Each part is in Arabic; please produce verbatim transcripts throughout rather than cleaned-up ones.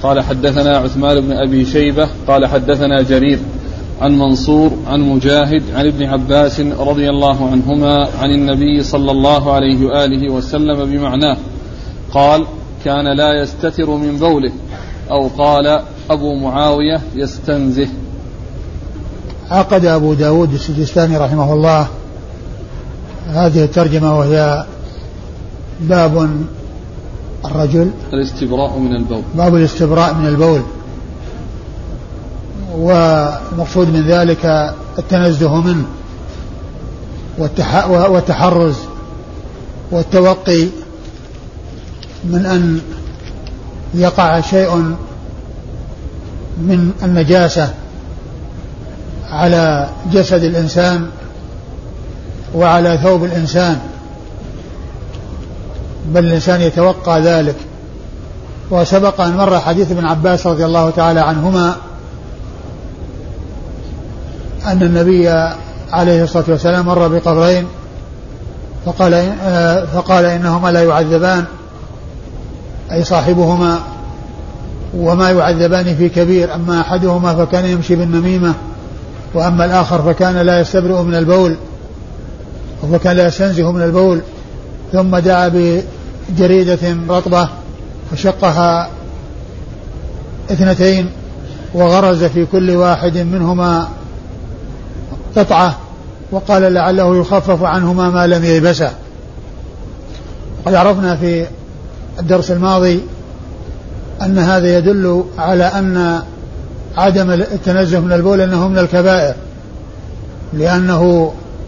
قال حدثنا عثمان بن أبي شيبة قال حدثنا جرير عن منصور عن مجاهد عن ابن عباس رضي الله عنهما عن النبي صلى الله عليه وآله وسلم بمعناه قال كان لا يستتر من بوله، أو قال أبو معاوية يستنزه. عقد أبو داود السجستاني رحمه الله هذه الترجمة وهي باب الرجل الاستبراء من البول، باب الاستبراء من البول، والمقصود من ذلك التنزه منه والتحرز والتوقي من أن يقع شيء من النجاسة على جسد الإنسان وعلى ثوب الإنسان، بل الإنسان يتوقع ذلك. وسبق أن مر حديث ابن عباس رضي الله تعالى عنهما أن النبي عليه الصلاة والسلام مر بقبرين فقال, فقال إنهما لا يعذبان، أي صاحبهما، وما يعذبان في كبير، أما أحدهما فكان يمشي بالنميمة، وأما الآخر فكان لا يستبرئ من البول وكان لا يستنزه من البول. ثم دعا بجريدة رطبة فشقها اثنتين وغرز في كل واحد منهما قطعة، وقال لعله يخفف عنهما ما لم ييبسا. قد عرفنا في الدرس الماضي أن هذا يدل على أن عدم التنزه من البول أنه من الكبائر، لأنه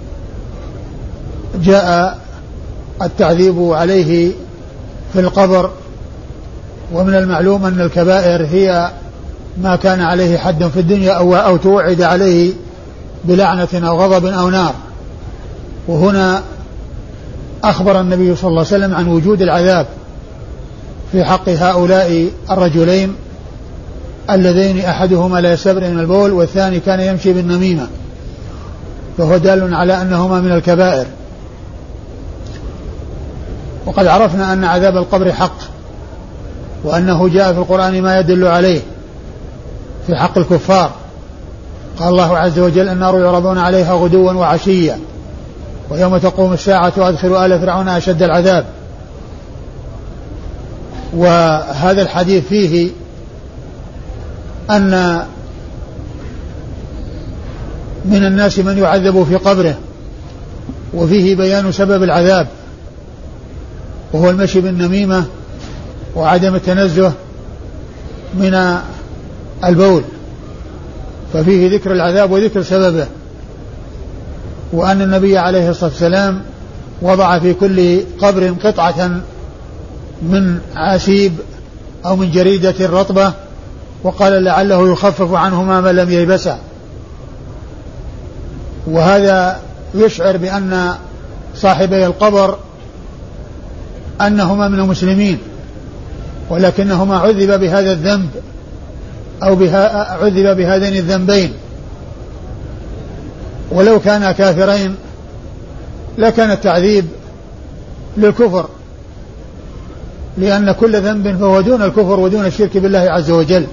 جاء التعذيب عليه في القبر، ومن المعلوم أن الكبائر هي ما كان عليه حد في الدنيا أو, أو توعد عليه بلعنة أو غضب أو نار. وهنا أخبر النبي صلى الله عليه وسلم عن وجود العذاب في حق هؤلاء الرجلين اللذين أحدهما لا يستبرئ من البول والثاني كان يمشي بالنميمة، فهو دال على أنهما من الكبائر. وقد عرفنا أن عذاب القبر حق، وأنه جاء في القرآن ما يدل عليه في حق الكفار. قال الله عز وجل النار يعرضون عليها غدوا وعشيا ويوم تقوم الساعة وأدخلوا آل فرعون أشد العذاب. وهذا الحديث فيه أن من الناس من يعذب في قبره، وفيه بيان سبب العذاب وهو المشي بالنميمة وعدم التنزه من البول، ففيه ذكر العذاب وذكر سببه، وأن النبي عليه الصلاة والسلام وضع في كل قبر قطعة من عسيب أو من جريدة رطبة، وقال لعله يخفف عنهما ما لم ييبسا. وهذا يشعر بأن صاحبي القبر أنهما من المسلمين، ولكنهما عذب بهذا الذنب أو بها عذب بهذين الذنبين، ولو كانا كافرين لكان التعذيب للكفر، لأن كل ذنب فهو دون الكفر ودون الشرك بالله عز وجل.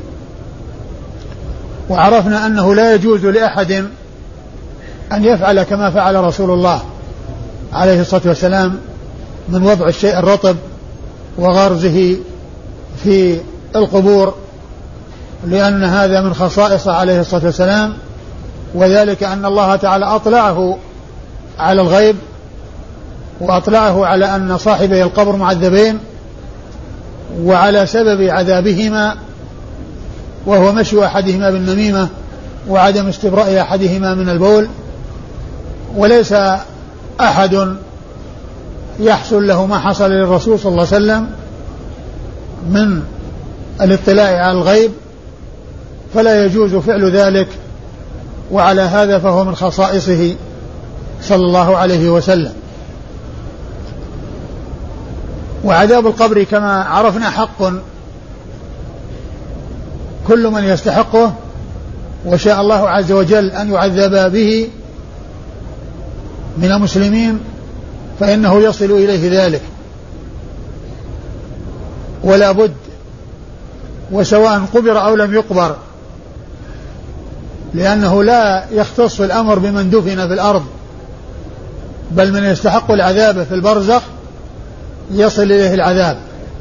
وعرفنا أنه لا يجوز لأحد أن يفعل كما فعل رسول الله عليه الصلاة والسلام من وضع الشيء الرطب وغرزه في القبور، لأن هذا من خصائص عليه الصلاة والسلام، وذلك أن الله تعالى أطلعه على الغيب وأطلعه على أن صاحبي القبر معذبين، وعلى سبب عذابهما وهو مشي أحدهما بالنميمة وعدم استبراء أحدهما من البول. وليس أحد يحصل له ما حصل للرسول صلى الله عليه وسلم من الاطلاع على الغيب فلا يجوز فعل ذلك، وعلى هذا فهو من خصائصه صلى الله عليه وسلم. وعذاب القبر كما عرفنا حق كل من يستحقه وشاء الله عز وجل أن يعذب به من المسلمين فإنه يصل إليه ذلك، ولا بد وسواء قبر أو لم يقبر، لأنه لا يختص الأمر بمن دفن في الأرض، بل من يستحق العذاب في البرزخ يصل إليه العذاب.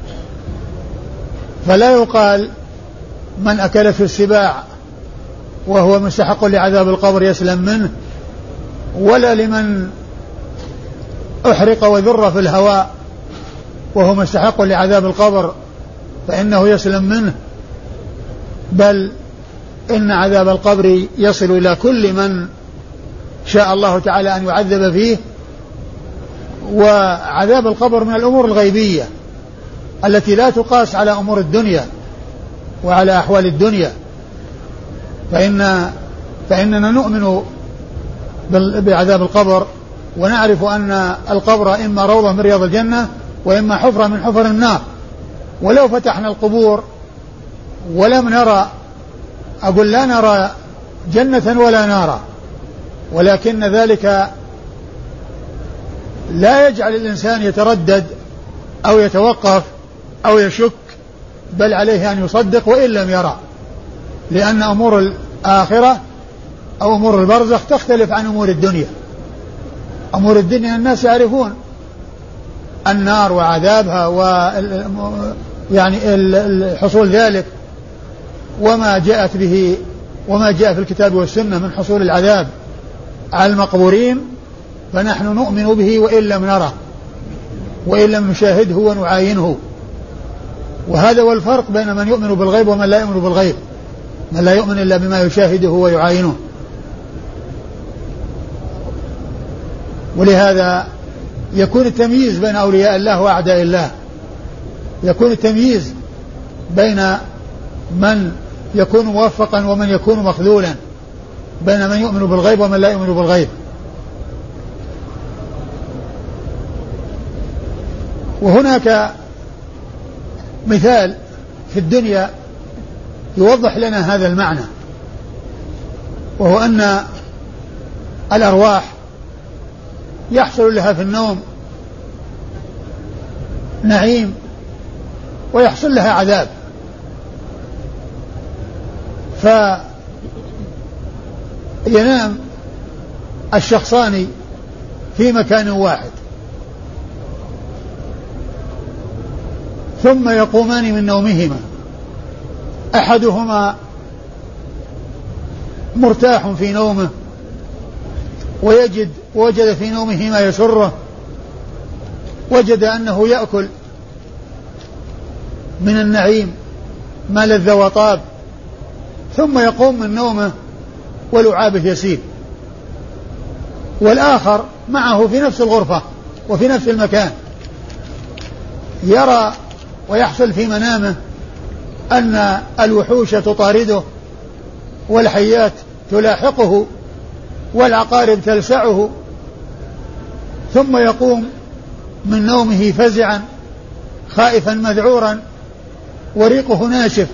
فلا يقال من أكل في السباع وهو مستحق لعذاب القبر يسلم منه، ولا لمن أحرق وذر في الهواء وهو مستحق لعذاب القبر فإنه يسلم منه، بل إن عذاب القبر يصل إلى كل من شاء الله تعالى أن يعذب فيه. وعذاب القبر من الأمور الغيبية التي لا تقاس على أمور الدنيا وعلى أحوال الدنيا، فإن فإننا نؤمن بعذاب القبر، ونعرف أن القبر إما روضة من رياض الجنة وإما حفرة من حفر النار. ولو فتحنا القبور ولم نرى، أقول لا نرى جنة ولا نارا، ولكن ذلك لا يجعل الإنسان يتردد أو يتوقف أو يشك، بل عليه أن يصدق وإن لم يرى، لأن أمور الآخرة أو أمور البرزخ تختلف عن أمور الدنيا. أمور الدنيا الناس يعرفون النار وعذابها و يعني حصول ذلك وما جاءت به وما جاء في الكتاب والسنة من حصول العذاب على المقبورين، فنحن نؤمن به وإن لم نره وإن لم نشاهده ونعاينه. وهذا هو الفرق بين من يؤمن بالغيب ومن لا يؤمن بالغيب، من لا يؤمن إلا بما يشاهده ويعاينه. ولهذا يكون التمييز بين أولياء الله وأعداء الله، يكون التمييز بين من يكون موفقا ومن يكون مخذولا، بين من يؤمن بالغيب ومن لا يؤمن بالغيب. وهناك مثال في الدنيا يوضح لنا هذا المعنى، وهو أن الأرواح يحصل لها في النوم نعيم ويحصل لها عذاب، فينام الشخصان في مكان واحد ثم يقومان من نومهما، أحدهما مرتاح في نومه ويجد وجد في نومه ما يسره، وجد أنه يأكل من النعيم ما لذ وطاب، ثم يقوم من نومه ولعابه يسيل. والآخر معه في نفس الغرفة وفي نفس المكان يرى ويحصل في منامه أن الوحوش تطارده والحيات تلاحقه والعقارب تلسعه، ثم يقوم من نومه فزعا خائفا مذعورا وريقه ناشف.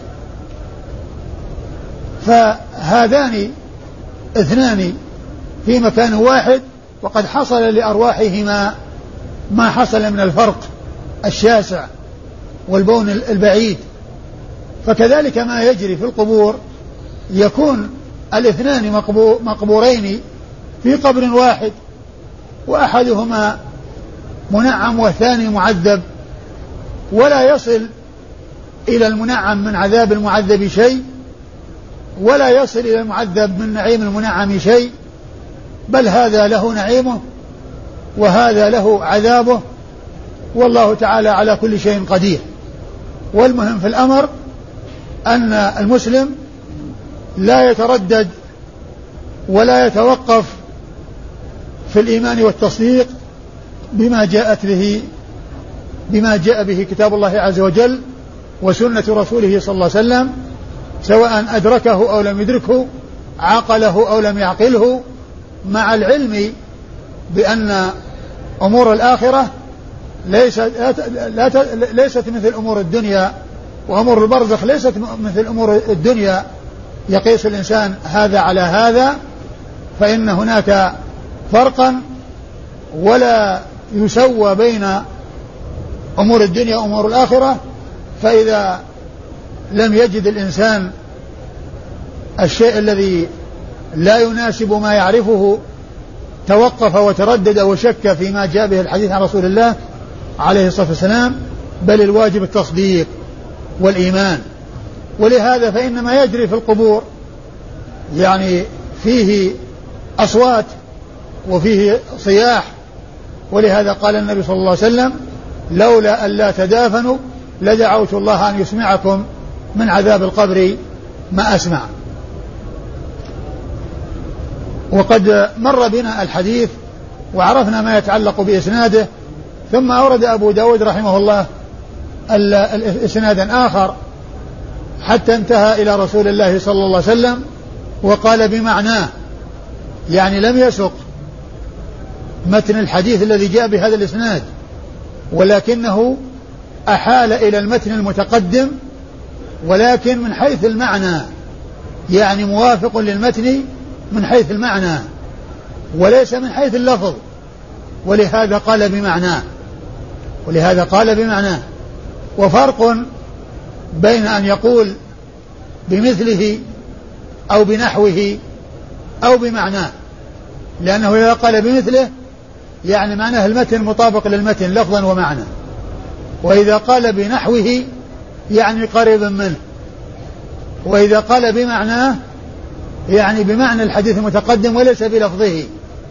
فهذان اثنان في مكان واحد، وقد حصل لأرواحهما ما حصل من الفرق الشاسع والبون البعيد. فكذلك ما يجري في القبور، يكون الاثنان مقبورين في قبر واحد، وأحدهما منعم والثاني معذب، ولا يصل إلى المنعم من عذاب المعذب شيء، ولا يصل إلى المعذب من نعيم المنعم شيء، بل هذا له نعيمه وهذا له عذابه، والله تعالى على كل شيء قدير. والمهم في الأمر أن المسلم لا يتردد ولا يتوقف في الإيمان والتصديق بما جاءت به بما جاء به كتاب الله عز وجل وسنة رسوله صلى الله عليه وسلم، سواء أدركه أو لم يدركه، عقله أو لم يعقله، مع العلم بأن أمور الآخرة ليست, ليست مثل أمور الدنيا، وأمور البرزخ ليست مثل أمور الدنيا يقيس الإنسان هذا على هذا، فإن هناك فرقا ولا يسوى بين أمور الدنيا وأمور الآخرة. فإذا لم يجد الإنسان الشيء الذي لا يناسب ما يعرفه توقف وتردد وشك فيما جاء به الحديث عن رسول الله عليه الصلاة والسلام، بل الواجب التصديق والإيمان. ولهذا فإن ما يجري في القبور يعني فيه أصوات وفيه صياح، ولهذا قال النبي صلى الله عليه وسلم: لولا أن لا تدافنوا لدعوت الله أن يسمعكم من عذاب القبر ما أسمع. وقد مر بنا الحديث وعرفنا ما يتعلق بإسناده، ثم أورد أبو داود رحمه الله إسنادا آخر حتى انتهى إلى رسول الله صلى الله عليه وسلم وقال بمعناه، يعني لم يسق متن الحديث الذي جاء بهذا الإسناد، ولكنه أحال إلى المتن المتقدم، ولكن من حيث المعنى، يعني موافق للمتن من حيث المعنى وليس من حيث اللفظ، ولهذا قال بمعناه ولهذا قال بمعناه وفرق بين أن يقول بمثله أو بنحوه أو بمعناه، لأنه إذا قال بمثله يعني معناه المتن مطابق للمتن لفظا ومعنى، وإذا قال بنحوه يعني قريبا منه، وإذا قال بمعناه يعني بمعنى الحديث المتقدم وليس بلفظه،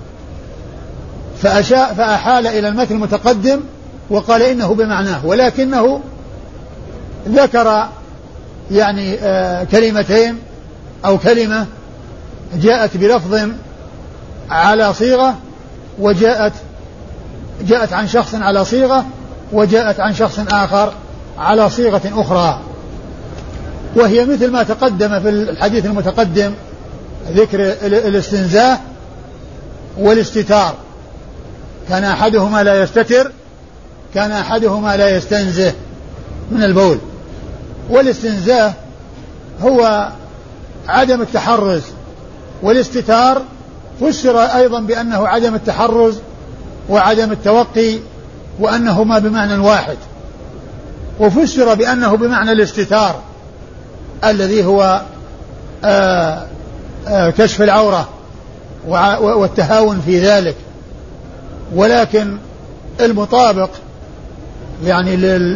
فأشاء فأحال إلى المتن المتقدم وقال إنه بمعناه، ولكنه ذكر يعني آه كلمتين أو كلمة جاءت بلفظ على صيغة، وجاءت جاءت عن شخص على صيغة، وجاءت عن شخص آخر على صيغة أخرى، وهي مثل ما تقدم في الحديث المتقدم ذكر الاستنزاه والاستتار، كان أحدهما لا يستتر، كان أحدهما لا يستنزه من البول. والاستنزاه هو عدم التحرز، والاستتار فسر أيضا بأنه عدم التحرز وعدم التوقي، وأنهما بمعنى واحد، وفسر بأنه بمعنى الاستتار الذي هو آآ آآ كشف العورة والتهاون في ذلك. ولكن المطابق يعني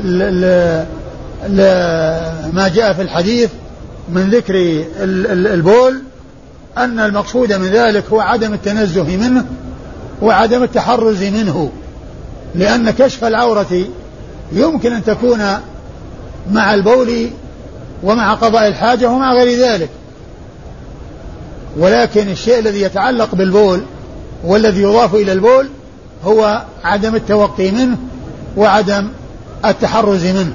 لما جاء في الحديث من ذكر البول أن المقصود من ذلك هو عدم التنزه منه وعدم التحرز منه، لأن كشف العورة يمكن أن تكون مع البول ومع قضاء الحاجة ومع غير ذلك، ولكن الشيء الذي يتعلق بالبول والذي يضاف إلى البول هو عدم التوقي منه وعدم التحرز منه.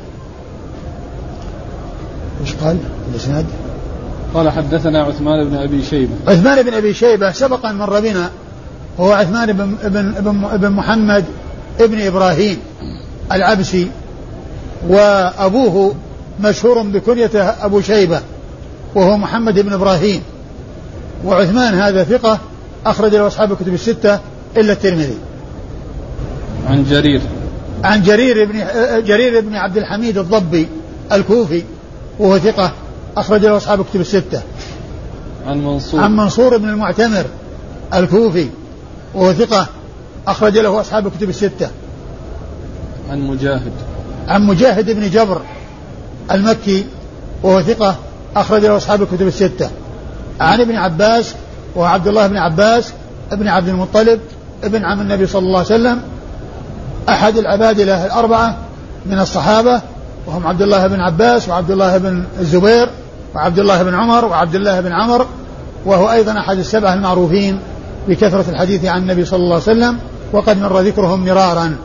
ايش قال الاسناد؟ قال حدثنا عثمان بن أبي شيبة. عثمان بن أبي شيبة سبق أن مر بنا، هو عثمان بن, بن, بن محمد ابن إبراهيم العبسي، وأبوه مشهور بكنيته أبو شيبة وهو محمد بن إبراهيم. وعثمان هذا ثقة أخرج له أصحاب الكتب الستة إلا الترمذي. عن جرير عن جرير بن جرير بن عبد الحميد الضبي الكوفي وهو ثقة أخرج له أصحاب الكتب الستة. عن منصور عن منصور بن المعتمر الكوفي وهو ثقة أخرج له أصحاب الكتب الستة. عن مجاهد عن مجاهد بن جبر المكي وهو ثقة أخرج له أصحاب الكتب الستة. عن ابن عباس وعبد الله بن عباس ابن عبد المطلب ابن عم النبي صلى الله عليه وسلم، أحد العبادلة الأربعة من الصحابة، وهم عبد الله بن عباس وعبد الله بن الزبير وعبد الله بن عمر وعبد الله بن عمر، وهو أيضا أحد السبعة المعروفين بكثرة الحديث عن النبي صلى الله عليه وسلم، وقد مر ذكرهم مرارا.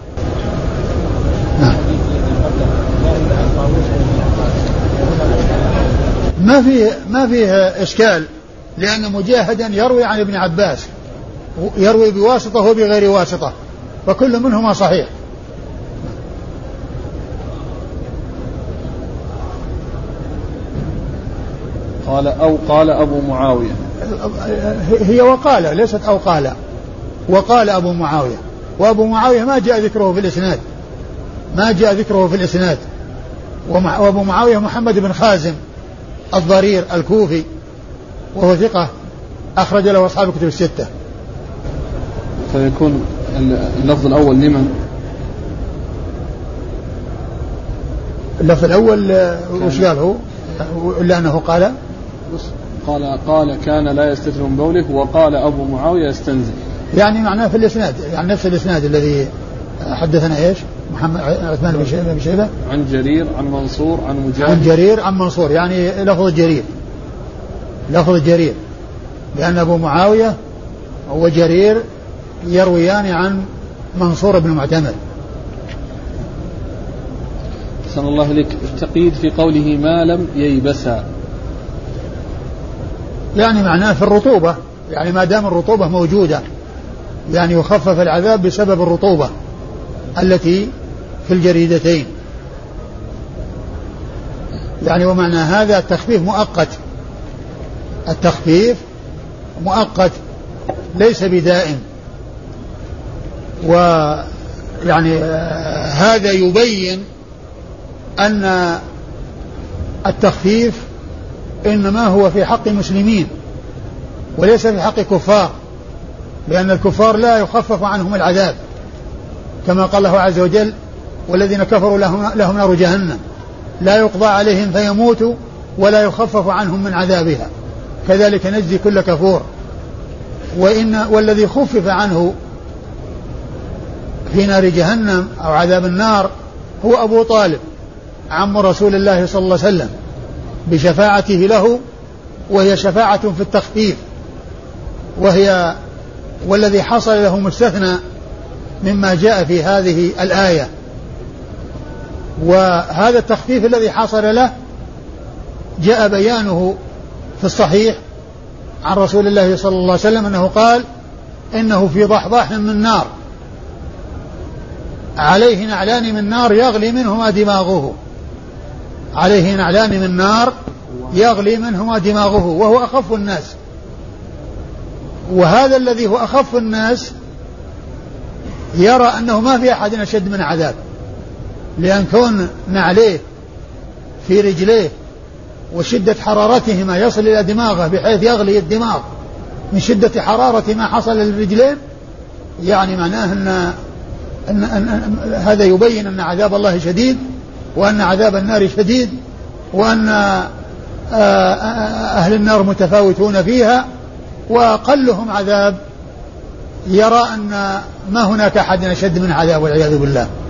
ما فيه ما فيه إشكال، لأن مجاهدا يروي عن ابن عباس، يروي بواسطة وبغير واسطة، فكل منهما صحيح. قال أو قال أبو معاوية، هي وقال ليست أو قال، وقال أبو معاوية، وأبو معاوية ما جاء ذكره في الإسناد، ما جاء ذكره في الإسناد، وأبو معاوية محمد بن خازم الضرير الكوفي وهو ثقة أخرج له أصحاب الكتب الستة. فيكون اللفظ الأول لمن؟ اللفظ الأول وش قاله؟ إلا أنه قال قال قال كان لا يستتر من بوله وقال أبو معاوية يستنزل، يعني معناه في الإسناد، يعني نفس الإسناد الذي حدثنا إيش محمد عثمان بن شيبة عن جرير عن منصور عن مجاهد عن جرير عن منصور، يعني لفظ جرير لفظ جرير لأن أبو معاوية وجرير يرويان عن منصور بن معتمر. أحسن الله لك. التقييد في قوله ما لم ييبسا، يعني معناه في الرطوبة، يعني ما دام الرطوبة موجودة يعني يخفف العذاب بسبب الرطوبة التي في الجريدتين، يعني ومعنى هذا التخفيف مؤقت، التخفيف مؤقت ليس بدائم. ويعني هذا يبين أن التخفيف إنما هو في حق مسلمين وليس في حق كفار، لأن الكفار لا يخفف عنهم العذاب كما قال الله عز وجل والذين كفروا لهم, لهم نار جهنم لا يقضى عليهم فيموتوا ولا يخفف عنهم من عذابها كذلك نجزي كل كفور. وإن والذي خفف عنه في نار جهنم أو عذاب النار هو أبو طالب عم رسول الله صلى الله عليه وسلم بشفاعته له، وهي شفاعة في التخفيف، وهي والذي حصل له مستثنى مما جاء في هذه الآية. وهذا التخفيف الذي حصل له جاء بيانه في الصحيح عن رسول الله صلى الله عليه وسلم أنه قال إنه في ضحضاح من نار عليه نعلان من نار يغلي منهما دماغه، عليه نعلان من نار يغلي منهما دماغه، وهو أخف الناس. وهذا الذي هو أخف الناس يرى أنه ما في أحد أشد من عذاب، لأن كون نعليه في رجليه وشدة حرارتهما يصل إلى دماغه بحيث يغلي الدماغ من شدة حرارة ما حصل للرجلين، يعني معناه أن, أن, أن, أن هذا يبين أن عذاب الله شديد وأن عذاب النار شديد، وأن أهل النار متفاوتون فيها، وأقلهم عذاب يرى أن ما هناك أحد أشد من عذاب والعياذ بالله.